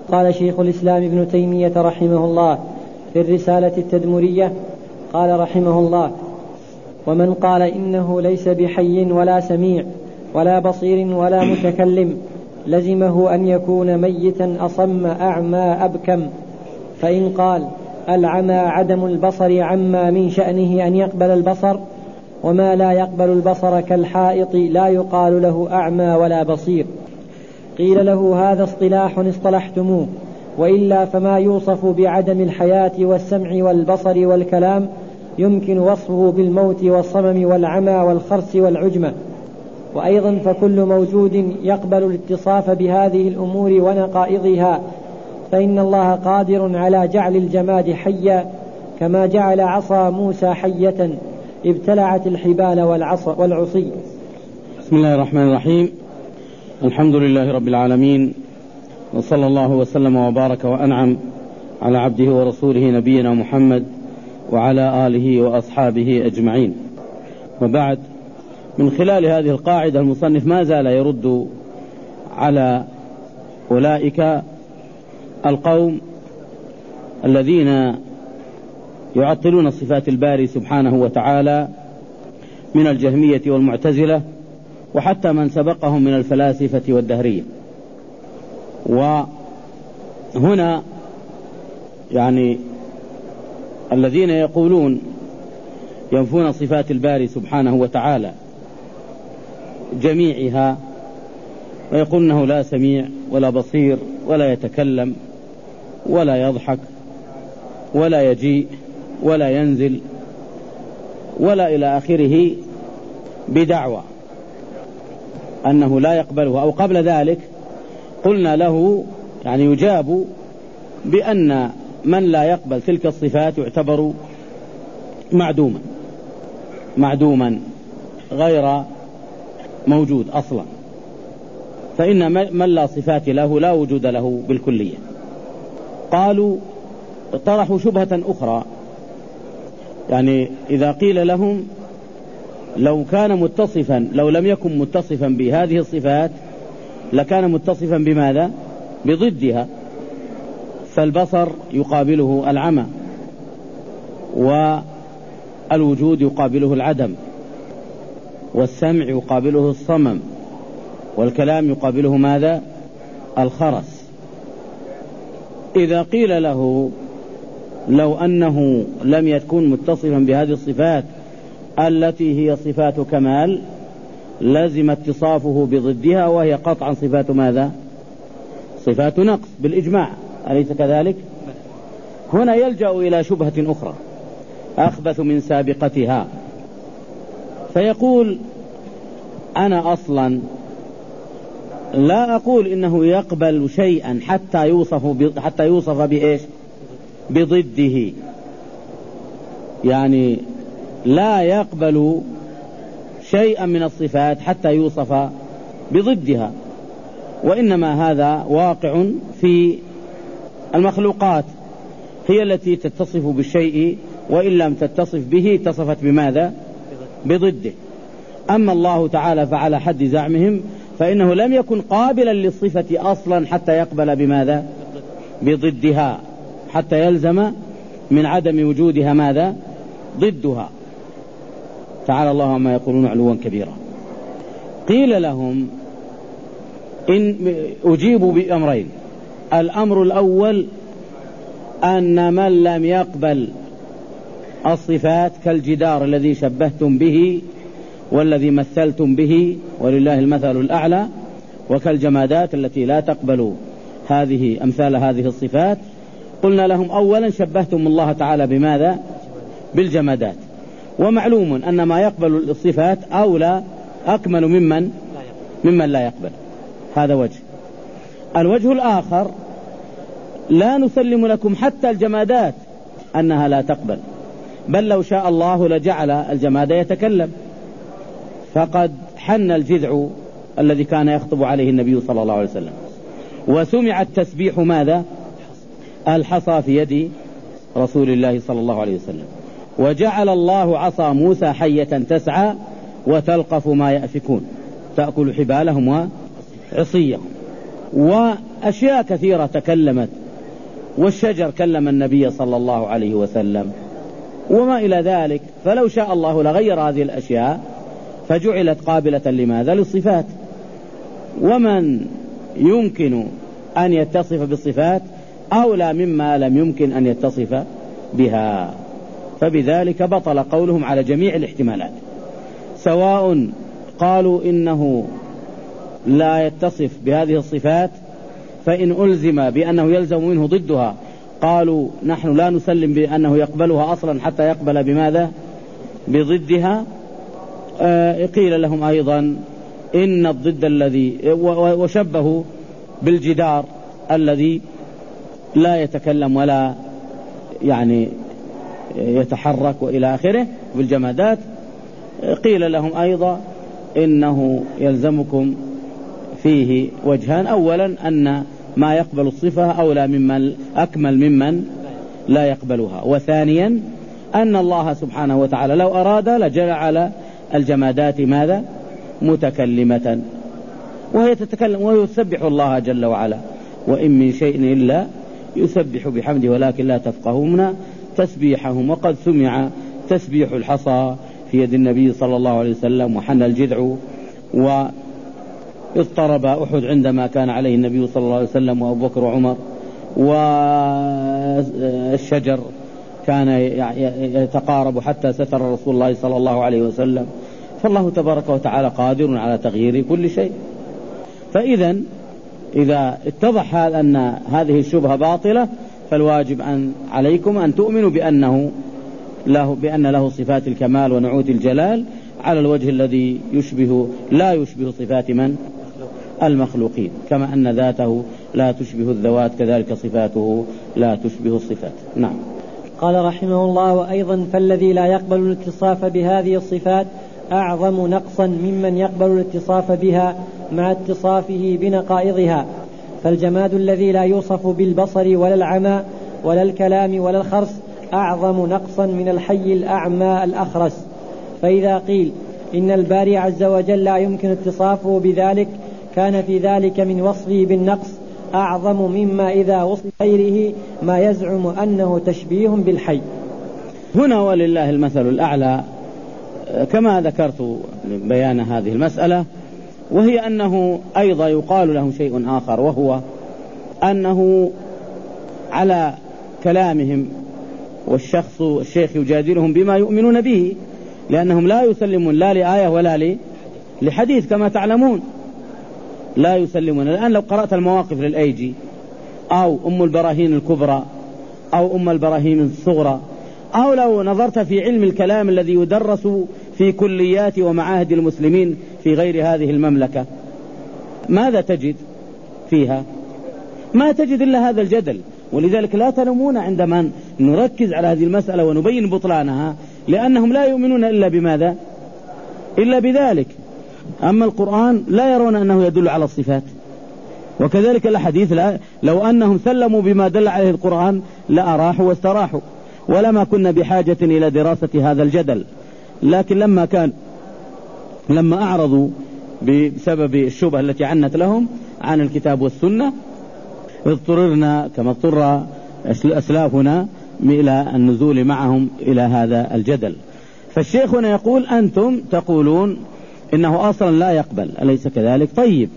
قال شيخ الإسلام ابن تيمية رحمه الله في الرسالة التدمرية قال رحمه الله: ومن قال إنه ليس بحي ولا سميع ولا بصير ولا متكلم لزمه أن يكون ميتا أصم أعمى أبكم. فإن قال العمى عدم البصر عما من شأنه أن يقبل البصر، وما لا يقبل البصر كالحائط لا يقال له أعمى ولا بصير، قيل له هذا اصطلاح اصطلحتموه، وإلا فما يوصف بعدم الحياة والسمع والبصر والكلام يمكن وصفه بالموت والصمم والعمى والخرس والعجمة. وأيضا فكل موجود يقبل الاتصاف بهذه الأمور ونقائضها، فإن الله قادر على جعل الجماد حيا كما جعل عصا موسى حية ابتلعت الحبال والعصي. بسم الله الرحمن الرحيم. الحمد لله رب العالمين، وصلى الله وسلم وبارك وأنعم على عبده ورسوله نبينا محمد وعلى آله وأصحابه أجمعين. وبعد، من خلال هذه القاعدة المصنف ما زال يرد على أولئك القوم الذين يعطلون صفات الباري سبحانه وتعالى من الجهمية والمعتزلة، وحتى من سبقهم من الفلاسفة والدهرية. وهنا يعني الذين يقولون ينفون صفات الباري سبحانه وتعالى جميعها، ويقول أنه لا سميع ولا بصير ولا يتكلم ولا يضحك ولا يجيء ولا ينزل ولا إلى آخره، بدعوى أنه لا يقبله. أو قبل ذلك قلنا له يعني يجاب بأن من لا يقبل تلك الصفات يعتبر معدوما غير موجود أصلا، فإن من لا صفات له لا وجود له بالكلية. قالوا طرحوا شبهة أخرى، يعني إذا قيل لهم لو لم يكن متصفا بهذه الصفات لكان متصفا بماذا؟ بضدها، فالبصر يقابله العمى، والوجود يقابله العدم، والسمع يقابله الصمم، والكلام يقابله ماذا؟ الخرس. إذا قيل له لو أنه لم يكن متصفا بهذه الصفات التي هي صفات كمال لازم اتصافه بضدها، وهي قطعا صفات ماذا؟ صفات نقص بالإجماع، أليس كذلك؟ هنا يلجأ إلى شبهة أخرى أخبث من سابقتها، فيقول أنا أصلا لا أقول إنه يقبل شيئا حتى يوصف بإيش؟ بضده، يعني لا يقبل شيئا من الصفات حتى يوصف بضدها، وإنما هذا واقع في المخلوقات، هي التي تتصف بالشيء، وإن لم تتصف به اتصفت بماذا؟ بضده. أما الله تعالى فعلى حد زعمهم فإنه لم يكن قابلا للصفة أصلا حتى يقبل بماذا؟ بضدها، حتى يلزم من عدم وجودها ماذا؟ ضدها. تعالى الله عما يقولون علوا كبيرا. قيل لهم إن أجيبوا بأمرين: الأمر الأول أن من لم يقبل الصفات كالجدار الذي شبهتم به والذي مثلتم به ولله المثل الأعلى، وكالجمادات التي لا تقبل أمثال هذه الصفات، قلنا لهم أولا شبهتم الله تعالى بماذا؟ بالجمادات، ومعلوم أن ما يقبل الصفات أولى أكمل ممن لا يقبل. هذا وجه. الوجه الآخر: لا نسلم لكم حتى الجمادات أنها لا تقبل، بل لو شاء الله لجعل الجماد يتكلم، فقد حن الجذع الذي كان يخطب عليه النبي صلى الله عليه وسلم، وسمع التسبيح ماذا؟ الحصى في يد رسول الله صلى الله عليه وسلم، وجعل الله عصا موسى حية تسعى وتلقف ما يأفكون، تأكل حبالهم وعصيهم. وأشياء كثيرة تكلمت، والشجر كلم النبي صلى الله عليه وسلم وما إلى ذلك. فلو شاء الله لغير هذه الأشياء فجعلت قابلة لماذا؟ للصفات. ومن يمكن أن يتصف بالصفات أولى مما لم يمكن أن يتصف بها، فبذلك بطل قولهم على جميع الاحتمالات، سواء قالوا إنه لا يتصف بهذه الصفات فإن ألزم بأنه يلزم منه ضدها قالوا نحن لا نسلم بأنه يقبلها أصلا حتى يقبل بماذا؟ بضدها. قيل لهم أيضا إن الضد الذي وشبهوا بالجدار الذي لا يتكلم ولا يعني يتحرك وإلى آخره بالجمادات. قيل لهم أيضا إنه يلزمكم فيه وجهان: أولا أن ما يقبل الصفة أولى ممن أكمل ممن لا يقبلها، وثانيا أن الله سبحانه وتعالى لو أراد لجعل الجمادات ماذا؟ متكلمة، وهي تتكلم ويسبح الله جل وعلا، وإن من شيء إلا يسبح بحمده ولكن لا تفقهون تسبيحهم. وقد سمع تسبيح الحصى في يد النبي صلى الله عليه وسلم، وحن الجذع، واضطرب أحد عندما كان عليه النبي صلى الله عليه وسلم وأبو بكر وعمر، والشجر كان يتقارب حتى ستر رسول الله صلى الله عليه وسلم. فالله تبارك وتعالى قادر على تغيير كل شيء. فإذا إذا اتضح أن هذه الشبهة باطلة فالواجب عليكم أن تؤمنوا بأن له صفات الكمال ونعوت الجلال على الوجه الذي لا يشبه صفات من؟ المخلوقين، كما أن ذاته لا تشبه الذوات كذلك صفاته لا تشبه الصفات. نعم. قال رحمه الله: وأيضا فالذي لا يقبل الاتصاف بهذه الصفات أعظم نقصا ممن يقبل الاتصاف بها مع اتصافه بنقائضها. فالجماد الذي لا يوصف بالبصر ولا العمى ولا الكلام ولا الخرس أعظم نقصا من الحي الأعمى الأخرس. فإذا قيل إن الباري عز وجل لا يمكن اتصافه بذلك كان في ذلك من وصفه بالنقص أعظم مما إذا وصف غيره ما يزعم أنه تشبيه بالحي. هنا ولله المثل الأعلى كما ذكرت بيان هذه المسألة، وهي أنه أيضا يقال له شيء آخر، وهو أنه على كلامهم الشيخ يجادلهم بما يؤمنون به، لأنهم لا يسلمون لا لآية ولا لحديث كما تعلمون، لا يسلمون. الآن لو قرأت المواقف للأيجي أو أم البراهين الكبرى أو أم البراهين الصغرى، أو لو نظرت في علم الكلام الذي يدرس في كليات ومعاهد المسلمين في غير هذه المملكة، ماذا تجد فيها؟ ما تجد إلا هذا الجدل. ولذلك لا تلومون عندما نركز على هذه المسألة ونبين بطلانها، لأنهم لا يؤمنون إلا بماذا؟ إلا بذلك. أما القرآن لا يرون أنه يدل على الصفات، وكذلك الحديث لو أنهم سلموا بما دل عليه القرآن لأراحوا واستراحوا، ولما كنا بحاجة إلى دراسة هذا الجدل. لكن لما أعرضوا بسبب الشبهة التي عنت لهم عن الكتاب والسنة اضطررنا كما اضطر أسلافنا إلى النزول معهم إلى هذا الجدل. فالشيخ هنا يقول: أنتم تقولون إنه أصلا لا يقبل، أليس كذلك؟ طيب،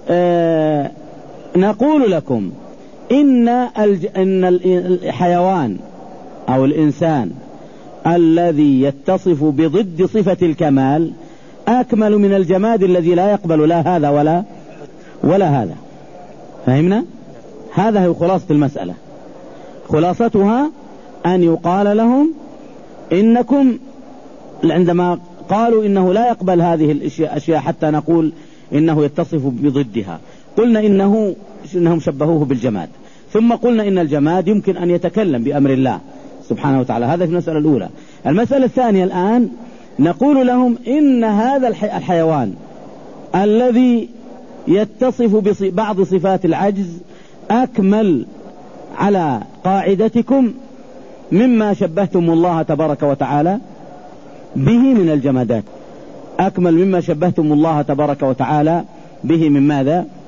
نقول لكم إن الحيوان أو الإنسان الذي يتصف بضد صفة الكمال أكمل من الجماد الذي لا يقبل لا هذا ولا هذا. فهمنا؟ هذا هو خلاصة المسألة. خلاصتها أن يقال لهم إنكم عندما قالوا إنه لا يقبل هذه الأشياء حتى نقول إنه يتصف بضدها، قلنا إنهم شبهوه بالجماد، ثم قلنا إن الجماد يمكن أن يتكلم بأمر الله سبحانه وتعالى. هذا في المسألة الأولى. المسألة الثانية الآن نقول لهم إن هذا الحيوان الذي يتصف ببعض صفات العجز أكمل على قاعدتكم مما شبهتم الله تبارك وتعالى به من الجمادات، أكمل مما شبهتم الله تبارك وتعالى به من ماذا؟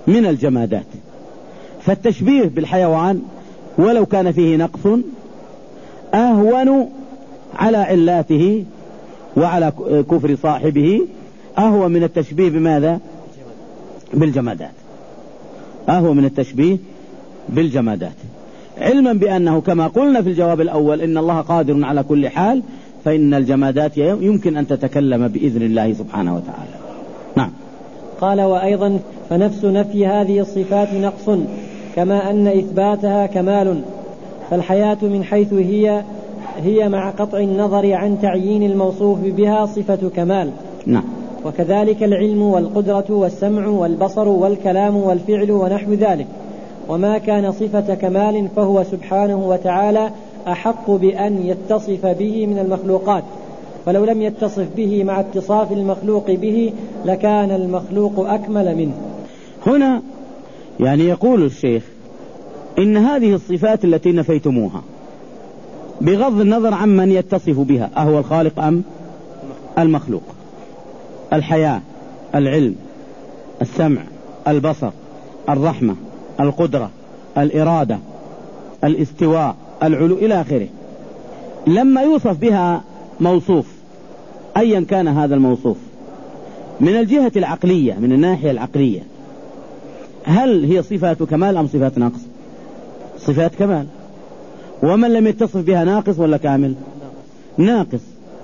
من الجمادات. فالتشبيه بالحيوان ولو كان فيه نقص أهون على علاته وعلى كفر صاحبه، أهون من التشبيه بماذا؟ بالجمادات، أهون من التشبيه بالجمادات، علما بأنه كما قلنا في الجواب الأول إن الله قادر على كل حال، فإن الجمادات يمكن أن تتكلم بإذن الله سبحانه وتعالى. نعم. قال: وأيضا فنفس نفي هذه الصفات نقص، كما أن إثباتها كمال، فالحياة من حيث هي مع قطع النظر عن تعيين الموصوف بها صفة كمال. نعم. وكذلك العلم والقدرة والسمع والبصر والكلام والفعل ونحو ذلك، وما كان صفة كمال فهو سبحانه وتعالى أحق بأن يتصف به من المخلوقات، فلو لم يتصف به مع اتصاف المخلوق به لكان المخلوق أكمل منه. هنا يعني يقول الشيخ إن هذه الصفات التي نفيتموها بغض النظر عن من يتصف بها، أهو الخالق أم المخلوق، الحياة، العلم، السمع، البصر، الرحمة، القدرة، الإرادة، الاستواء، العلو إلى آخره، لما يوصف بها موصوف أيا كان هذا الموصوف من الجهة العقلية، من الناحية العقلية، هل هي صفات كمال أم صفات نقص؟ صفات كمال. ومن لم يتصف بها ناقص ولا كامل؟ ناقص.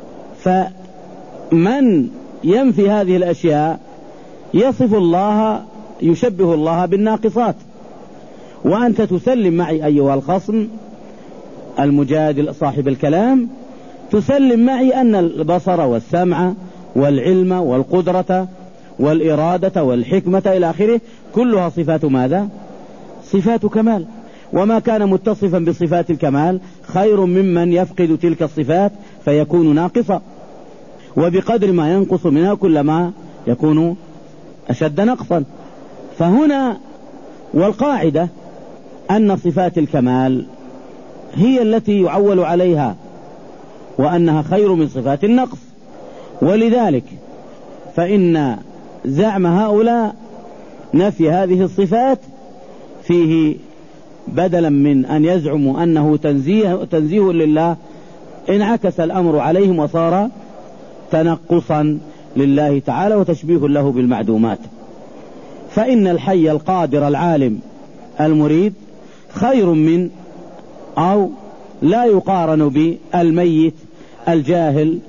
فمن ينفي هذه الأشياء يصف الله، يشبه الله بالناقصات. وأنت تسلم معي أيها الخصم المجادل صاحب الكلام، تسلم معي أن البصر والسمع والعلم والقدرة والإرادة والحكمة إلى آخره كلها صفات ماذا؟ صفات كمال. وما كان متصفا بصفات الكمال خير ممن يفقد تلك الصفات فيكون ناقصا، وبقدر ما ينقص منها كلما يكون أشد نقصا. فهنا والقاعدة أن صفات الكمال هي التي يعول عليها، وأنها خير من صفات النقص. ولذلك فإن زعم هؤلاء نفي هذه الصفات فيه بدلا من أن يزعموا أنه تنزيه لله، انعكس الأمر عليهم وصار تنقصا لله تعالى وتشبيه له بالمعدومات. فإن الحي القادر العالم المريد خير من أو لا يقارن بالميت الجاهل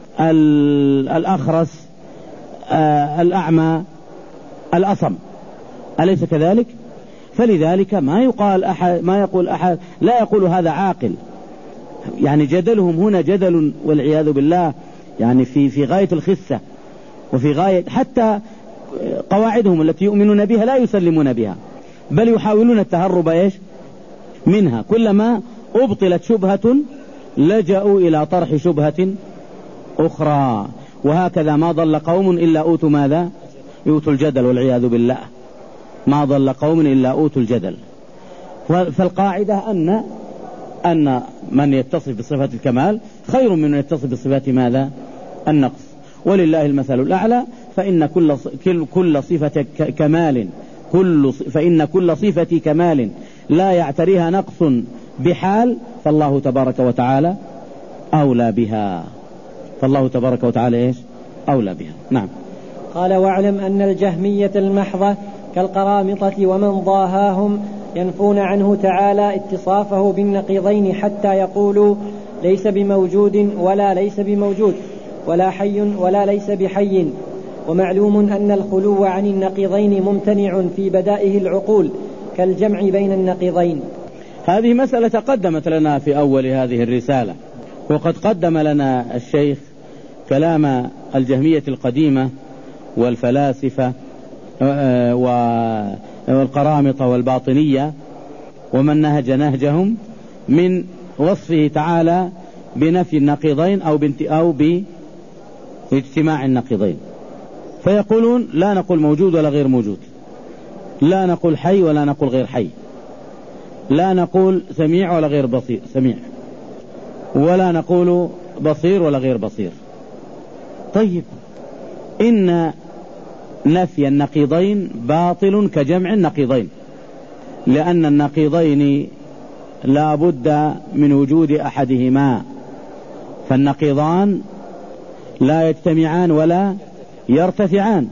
الأخرس الأعمى الأصم، أليس كذلك؟ فلذلك ما يقول أحد لا يقول هذا عاقل. يعني جدلهم هنا جدل والعياذ بالله يعني في غاية الخسة، وفي غاية حتى قواعدهم التي يؤمنون بها لا يسلمون بها، بل يحاولون التهرب منها. كلما أبطلت شبهة لجأوا إلى طرح شبهة أخرى. وهكذا ما ضل قوم إلا أوتوا ماذا؟ يؤتوا الجدل والعياذ بالله. ما ضل قوم إلا أوتوا الجدل. فالقاعدة أن من يتصف بصفة الكمال خير من يتصف بصفات ماذا؟ النقص. ولله المثل الأعلى. فإن كل صفة كمال فإن كل صفة كمال لا يعتريها نقص بحال فالله تبارك وتعالى أولى بها. فالله تبارك وتعالى إيش؟ أولى بها. نعم. قال: واعلم أن الجهمية المحضة كالقرامطة ومن ضاهاهم ينفون عنه تعالى اتصافه بالنقيضين حتى يقولوا ليس بموجود ولا ليس بموجود، ولا حي ولا ليس بحي. ومعلوم أن الخلو عن النقيضين ممتنع في بدائه العقول كالجمع بين النقيضين. هذه مسألة تقدمت لنا في أول هذه الرسالة، وقد قدم لنا الشيخ كلام الجهمية القديمة والفلاسفة والقرامطة والباطنية ومن نهج نهجهم من وصفه تعالى بنفي النقيضين أو باجتماع النقيضين. فيقولون لا نقول موجود ولا غير موجود، لا نقول حي ولا نقول غير حي، لا نقول سميع ولا غير بصير سميع، ولا نقول بصير ولا غير بصير. طيب إن نفي النقيضين باطل كجمع النقيضين، لأن النقيضين لا بد من وجود أحدهما، فالنقيضان لا يجتمعان ولا يرتفعان،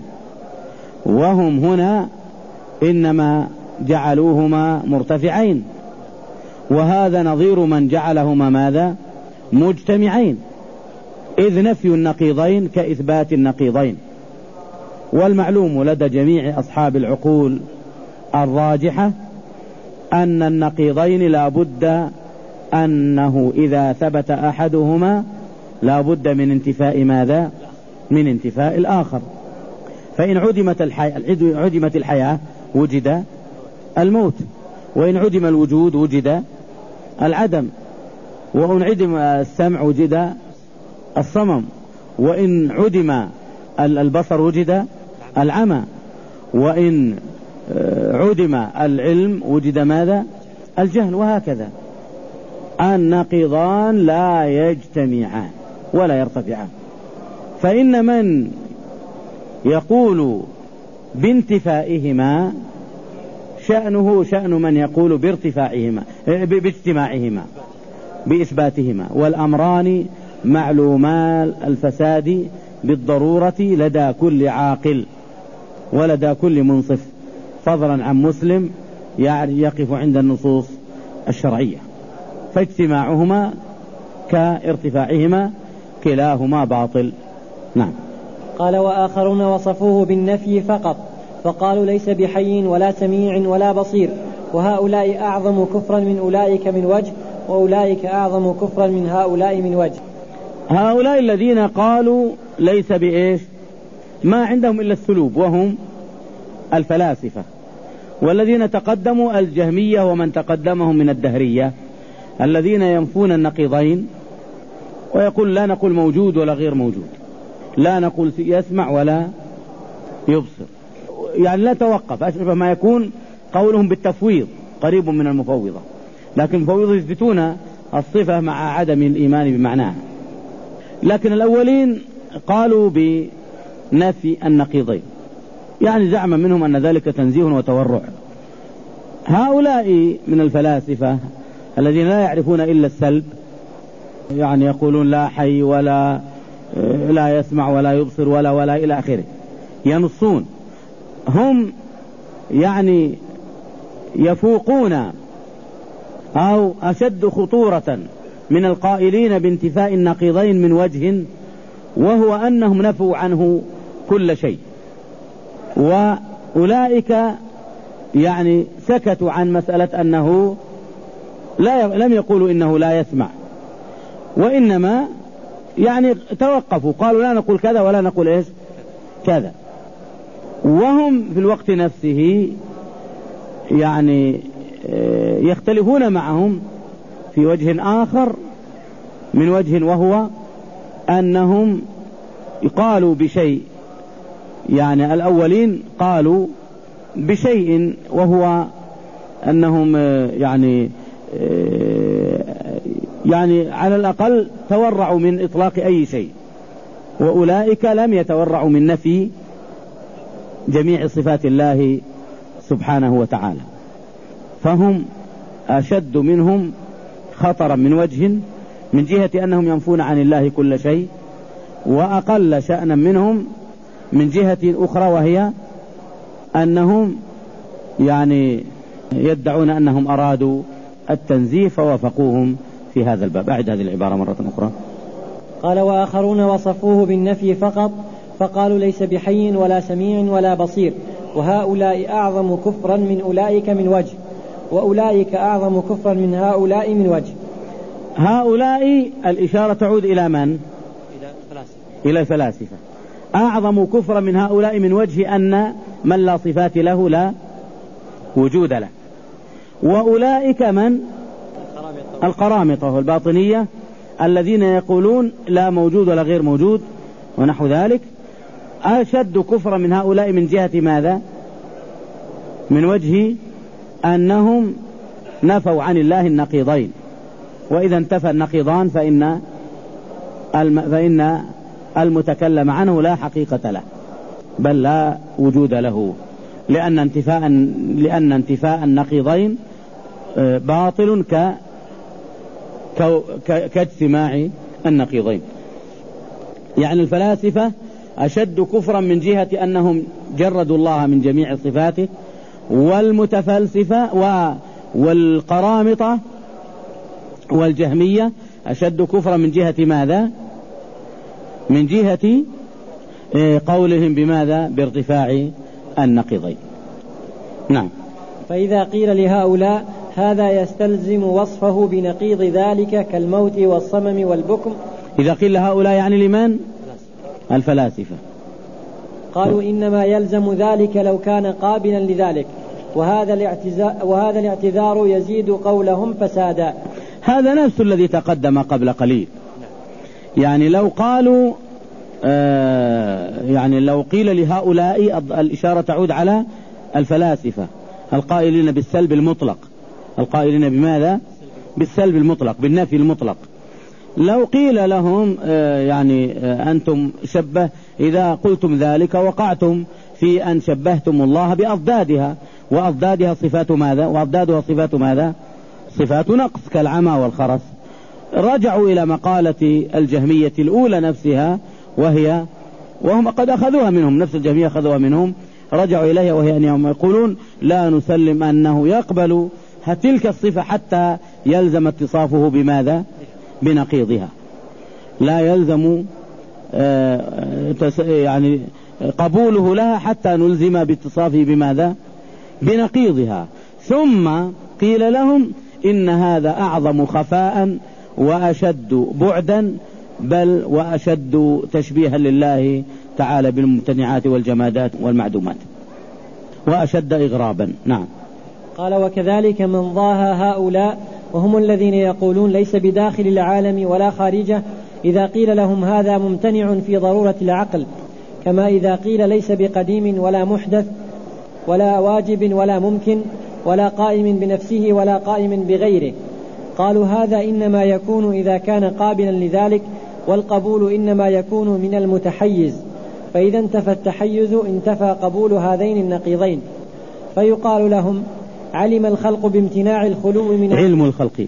وهم هنا إنما جعلوهما مرتفعين، وهذا نظير من جعلهما ماذا؟ مجتمعين، إذ نفي النقيضين كإثبات النقيضين. والمعلوم لدى جميع أصحاب العقول الراجحة أن النقيضين لا بد أنه إذا ثبت أحدهما لا بد من انتفاء ماذا؟ من انتفاء الآخر. فإن عدمت الحياة وجد الموت، وإن عدم الوجود وجد العدم، وإن عدم السمع وجد الصمم، وإن عدم البصر وجد العمى، وإن عدم العلم وجد ماذا؟ الجهل، وهكذا. النقيضان لا يجتمعان ولا يرتفعان. فإن من يقول بانتفائهما شأنه شأن من يقول بارتفاعهما باجتماعهما بإثباتهما، والأمران معلوما الفساد بالضرورة لدى كل عاقل ولدى كل منصف، فضلا عن مسلم يقف عند النصوص الشرعية. فاجتماعهما كارتفاعهما كلاهما باطل. نعم. قال: وآخرون وصفوه بالنفي فقط، فقالوا ليس بحي ولا سميع ولا بصير، وهؤلاء أعظم كفرا من أولئك من وجه، وأولئك أعظم كفرا من هؤلاء من وجه. هؤلاء الذين قالوا ليس بإيش؟ ما عندهم إلا السلوب، وهم الفلاسفة، والذين تقدموا الجهمية ومن تقدمهم من الدهرية، الذين ينفون النقيضين ويقول لا نقول موجود ولا غير موجود، لا نقول يسمع ولا يبصر، يعني لا توقف. أشبه ما يكون قولهم بالتفويض، قريب من المفوضة، لكن المفوضة يثبتون الصفة مع عدم الإيمان بمعناها. لكن الأولين قالوا بنفي النقيضين، يعني زعم منهم أن ذلك تنزيه وتورع. هؤلاء من الفلاسفة الذين لا يعرفون إلا السلب، يعني يقولون لا حي ولا لا يسمع ولا يبصر ولا إلى آخره، ينصون، هم يعني يفوقون أو أشد خطورة من القائلين بانتفاء النقيضين من وجه، وهو أنهم نفوا عنه كل شيء. وأولئك يعني سكتوا عن مسألة أنه لم يقولوا إنه لا يسمع، وإنما يعني توقفوا، قالوا لا نقول كذا ولا نقول إيش كذا. وهم في الوقت نفسه يعني يختلفون معهم في وجه آخر من وجه، وهو أنهم قالوا بشيء، يعني الأولين قالوا بشيء وهو أنهم يعني على الأقل تورعوا من إطلاق أي شيء، وأولئك لم يتورعوا من نفي جميع صفات الله سبحانه وتعالى، فهم أشد منهم خطرا من وجه، من جهة أنهم ينفون عن الله كل شيء، وأقل شأنا منهم من جهة أخرى، وهي أنهم يعني يدعون أنهم أرادوا التنزيه فوافقوهم في هذا الباب. أعد هذه العبارة مرة أخرى. قال: وآخرون وصفوه بالنفي فقط، فقالوا ليس بحي ولا سميع ولا بصير، وهؤلاء أعظم كفرا من أولئك من وجه، وأولئك أعظم كفرا من هؤلاء من وجه. هؤلاء الإشارة تعود إلى من؟ إلى الفلاسفة. أعظم كفرا من هؤلاء من وجه أن من لا صفات له لا وجود له. وأولئك من؟ القرامطة والباطنية، الذين يقولون لا موجود ولا غير موجود ونحو ذلك، أشد كفرا من هؤلاء من جهة ماذا؟ من وجه أنهم نفوا عن الله النقيضين، وإذا انتفى النقيضان فإن المتكلم عنه لا حقيقة له. بل لا وجود له، لأن انتفاء النقيضين باطل كاجتماع النقيضين. يعني الفلاسفة أشد كفرا من جهة أنهم جردوا الله من جميع صفاته، والمتفلسفة والقرامطة والجهمية أشد كفرا من جهة ماذا؟ من جهة قولهم بماذا؟ بارتفاع النقيضين. نعم. فإذا قيل لهؤلاء هذا يستلزم وصفه بنقيض ذلك كالموت والصمم والبكم. إذا قيل لهؤلاء يعني لمن؟ الفلاسفة. قالوا إنما يلزم ذلك لو كان قابلا لذلك، وهذا الاعتذار يزيد قولهم فسادا. هذا نفس الذي تقدم قبل قليل. يعني لو قالوا يعني لو قيل لهؤلاء، الإشارة تعود على الفلاسفة القائلين بالسلب المطلق، القائلين بماذا؟ بالسلب المطلق، بالنفي المطلق. لو قيل لهم يعني أنتم إذا قلتم ذلك وقعتم في أن شبهتم الله بأضدادها، وأضدادها صفات ماذا؟ وأضدادها صفات ماذا؟ صفات نقص كالعمى والخرس. رجعوا إلى مقالة الجهمية الأولى نفسها، وهم قد أخذوها منهم، نفس الجهمية أخذوها منهم، رجعوا إليها، وهي أنهم يقولون لا نسلم أنه يقبل تلك الصفة حتى يلزم اتصافه بماذا؟ بنقيضها. لا يلزم يعني قبوله لها حتى نلزم باتصافه بماذا؟ بنقيضها. ثم قيل لهم إن هذا أعظم خفاء وأشد بعدا، بل وأشد تشبيها لله تعالى بالممتنعات والجمادات والمعدومات، وأشد إغرابا. نعم. قال وكذلك من ضاهى هؤلاء وهم الذين يقولون ليس بداخل العالم ولا خارجه، إذا قيل لهم هذا ممتنع في ضرورة العقل، كما إذا قيل ليس بقديم ولا محدث ولا واجب ولا ممكن ولا قائم بنفسه ولا قائم بغيره. قالوا هذا إنما يكون إذا كان قابلا لذلك، والقبول إنما يكون من المتحيز، فإذا انتفى التحيز انتفى قبول هذين النقيضين. فيقال لهم علم الخلق بامتناع الخلو من علم الخلق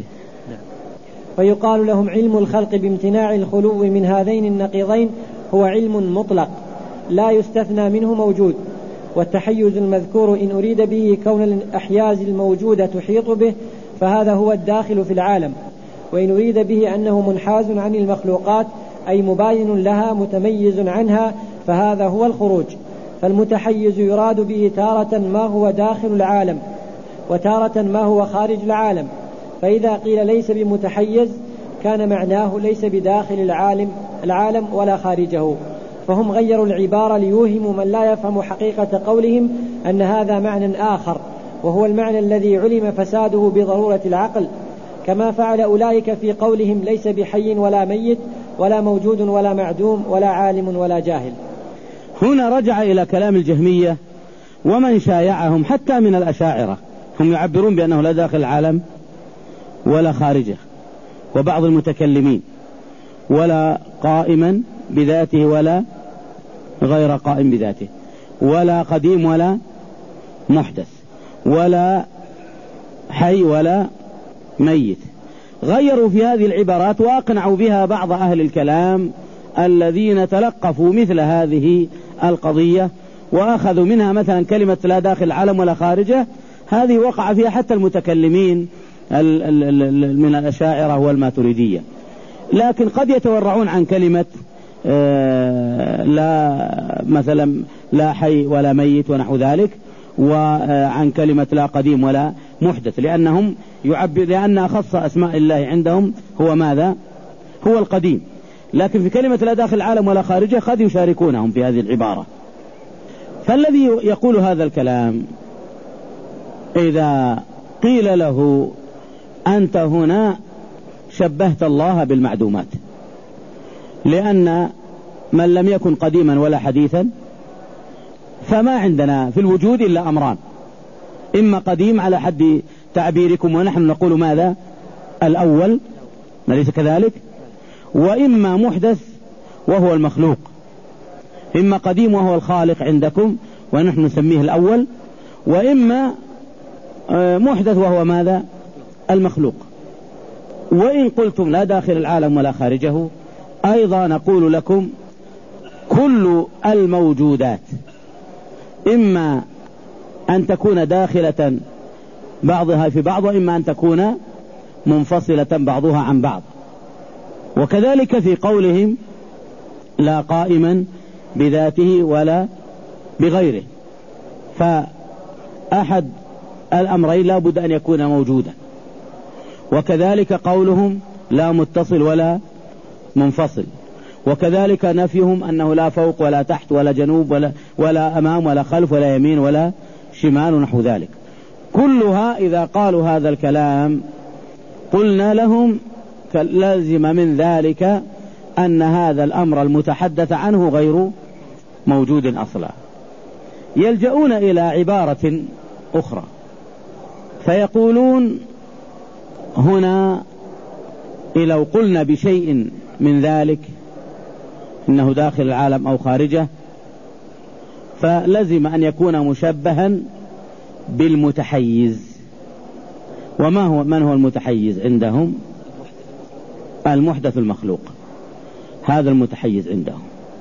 فيقال لهم علم الخلق بامتناع الخلو من هذين النقيضين هو علم مطلق لا يستثنى منه موجود، والتحيز المذكور إن أريد به كون الأحياز الموجودة تحيط به فهذا هو الداخل في العالم، وإن أريد به أنه منحاز عن المخلوقات أي مباين لها متميز عنها فهذا هو الخروج. فالمتحيز يراد به تارة ما هو داخل العالم وتارة ما هو خارج العالم، فإذا قيل ليس بمتحيز كان معناه ليس بداخل العالم ولا خارجه. فهم غيروا العبارة ليوهموا من لا يفهم حقيقة قولهم أن هذا معنى آخر، وهو المعنى الذي علم فساده بضرورة العقل، كما فعل أولئك في قولهم ليس بحي ولا ميت ولا موجود ولا معدوم ولا عالم ولا جاهل. هنا رجع إلى كلام الجهمية ومن شايعهم حتى من الأشاعرة، هم يعبرون بأنه لا داخل العالم ولا خارجه، وبعض المتكلمين ولا قائما بذاته ولا غير قائم بذاته، ولا قديم ولا محدث، ولا حي ولا ميت. غيروا في هذه العبارات وأقنعوا بها بعض أهل الكلام الذين تلقفوا مثل هذه القضية وأخذوا منها مثلا كلمة لا داخل العالم ولا خارجه، هذه وقع فيها حتى المتكلمين من الأشاعرة والماتريدية. لكن قد يتورعون عن كلمة لا مثلا لا حي ولا ميت ونحو ذلك، وعن كلمة لا قديم ولا محدث، لأن أخص أسماء الله عندهم هو ماذا؟ هو القديم. لكن في كلمة لا داخل العالم ولا خارجه قد يشاركونهم في هذه العبارة. فالذي يقول هذا الكلام إذا قيل له أنت هنا شبهت الله بالمعدومات، لأن من لم يكن قديما ولا حديثا فما عندنا في الوجود إلا أمران، إما قديم على حد تعبيركم ونحن نقول ماذا؟ الأول، أليس كذلك؟ وإما محدث وهو المخلوق. إما قديم وهو الخالق عندكم ونحن نسميه الأول، وإما محدث وهو ماذا؟ المخلوق. وإن قلتم لا داخل العالم ولا خارجه، أيضا نقول لكم كل الموجودات إما أن تكون داخلة بعضها في بعض، وإما أن تكون منفصلة بعضها عن بعض. وكذلك في قولهم لا قائما بذاته ولا بغيره، فأحد الأمرين لا بد أن يكون موجودا. وكذلك قولهم لا متصل ولا منفصل، وكذلك نفيهم أنه لا فوق ولا تحت ولا جنوب ولا أمام ولا خلف ولا يمين ولا شمال ونحو ذلك. كلها إذا قالوا هذا الكلام قلنا لهم لازم من ذلك أن هذا الأمر المتحدث عنه غير موجود أصلا. يلجؤون إلى عبارة أخرى فيقولون هنا لو قلنا بشيء من ذلك إنه داخل العالم أو خارجه فلزم أن يكون مشبها بالمتحيز. من هو المتحيز عندهم؟ المحدث المخلوق، هذا المتحيز عندهم.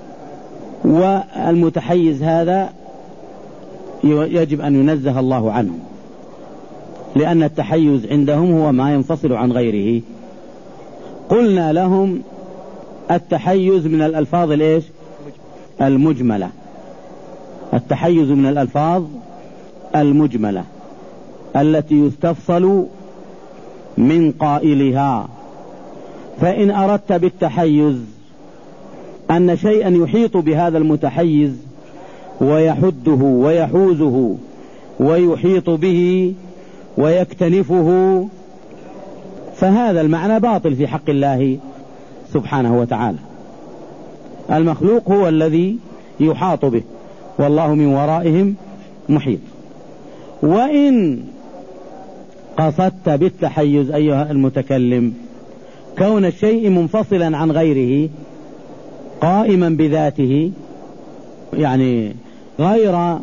والمتحيز هذا يجب أن ينزه الله عنه، لأن التحيز عندهم هو ما ينفصل عن غيره. قلنا لهم التحيز من الألفاظ الإيش؟ المجملة. التحيز من الألفاظ المجملة التي يستفصل من قائلها. فإن أردت بالتحيز أن شيئا يحيط بهذا المتحيز ويحده ويحوزه ويحيط به ويكتنفه، فهذا المعنى باطل في حق الله سبحانه وتعالى. المخلوق هو الذي يحاط به، والله من ورائهم محيط. وإن قصدت بالتحيز أيها المتكلم كون الشيء منفصلا عن غيره قائما بذاته، يعني غير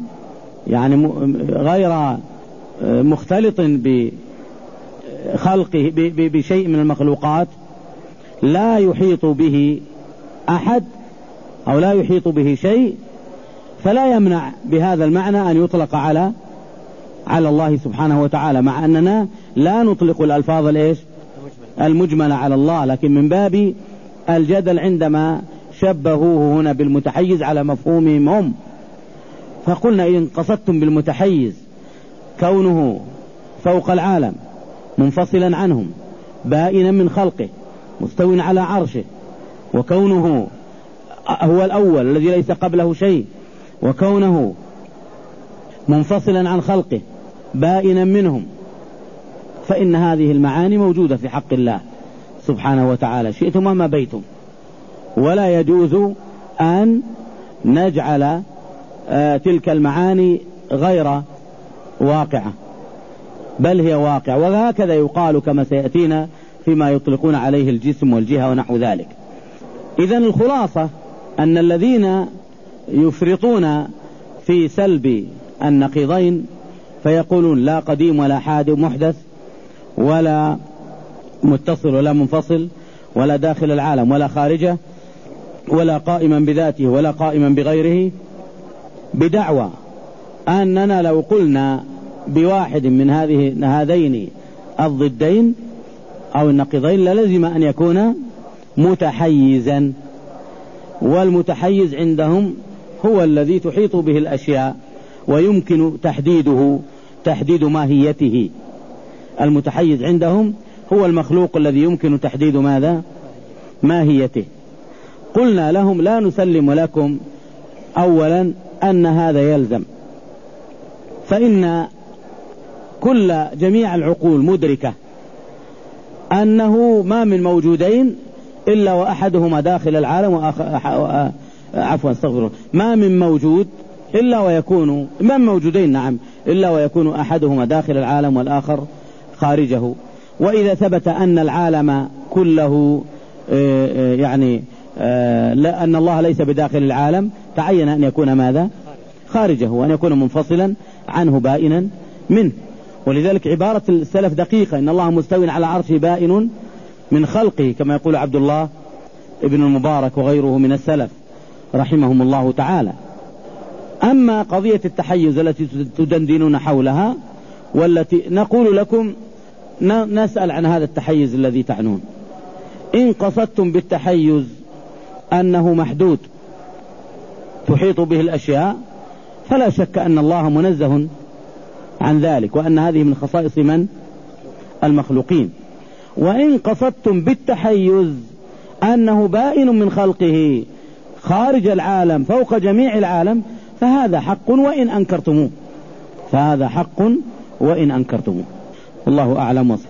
مختلط بخلقه بشيء من المخلوقات، لا يحيط به أحد أو لا يحيط به شيء، فلا يمنع بهذا المعنى أن يطلق على الله سبحانه وتعالى، مع أننا لا نطلق الألفاظ المجملة على الله، لكن من باب الجدل عندما شبهوه هنا بالمتحيز على مفهومهم هم. فقلنا إن قصدتم بالمتحيز كونه فوق العالم منفصلا عنهم بائنا من خلقه مستوٍ على عرشه، وكونه هو الأول الذي ليس قبله شيء، وكونه منفصلا عن خلقه بائنا منهم، فإن هذه المعاني موجودة في حق الله سبحانه وتعالى شئتم وما بيتم. ولا يجوز أن نجعل تلك المعاني غير واقعة، بل هي واقع. وهكذا يقال كما سيأتينا فيما يطلقون عليه الجسم والجهة ونحو ذلك. إذن الخلاصة أن الذين يفرطون في سلب النقيضين فيقولون لا قديم ولا حادث محدث ولا متصل ولا منفصل ولا داخل العالم ولا خارجه ولا قائما بذاته ولا قائما بغيره، بدعوى أننا لو قلنا بواحد من هذين الضدين أو النقيضين للزم أن يكون متحيزا. والمتحيز عندهم هو الذي تحيط به الأشياء ويمكن تحديد ماهيته. المتحيز عندهم هو المخلوق الذي يمكن تحديد ماذا؟ ماهيته. قلنا لهم لا نسلم لكم أولا أن هذا يلزم، فإن جميع العقول مدركة أنه ما من موجودين إلا وأحدهما داخل العالم ما من موجود إلا ويكون إلا ويكون أحدهما داخل العالم والآخر خارجه. وإذا ثبت أن العالم كله أن الله ليس بداخل العالم تعين أن يكون ماذا؟ خارجه، وأن يكون منفصلا عنه بائنا منه. ولذلك عبارة السلف دقيقة: إن الله مستوٍ على عرشه بائن من خلقه، كما يقول عبد الله ابن المبارك وغيره من السلف رحمهم الله تعالى. أما قضية التحيز التي تدندنون حولها والتي نقول لكم نسأل عن هذا التحيز الذي تعنون. إن قصدتم بالتحيز أنه محدود تحيط به الأشياء فلا شك أن الله منزه عن ذلك، وأن هذه من خصائص من؟ المخلوقين. وإن قصدتم بالتحيز أنه بائن من خلقه خارج العالم فوق جميع العالم فهذا حق وإن أنكرتموه، فهذا حق وإن أنكرتموه. الله أعلم.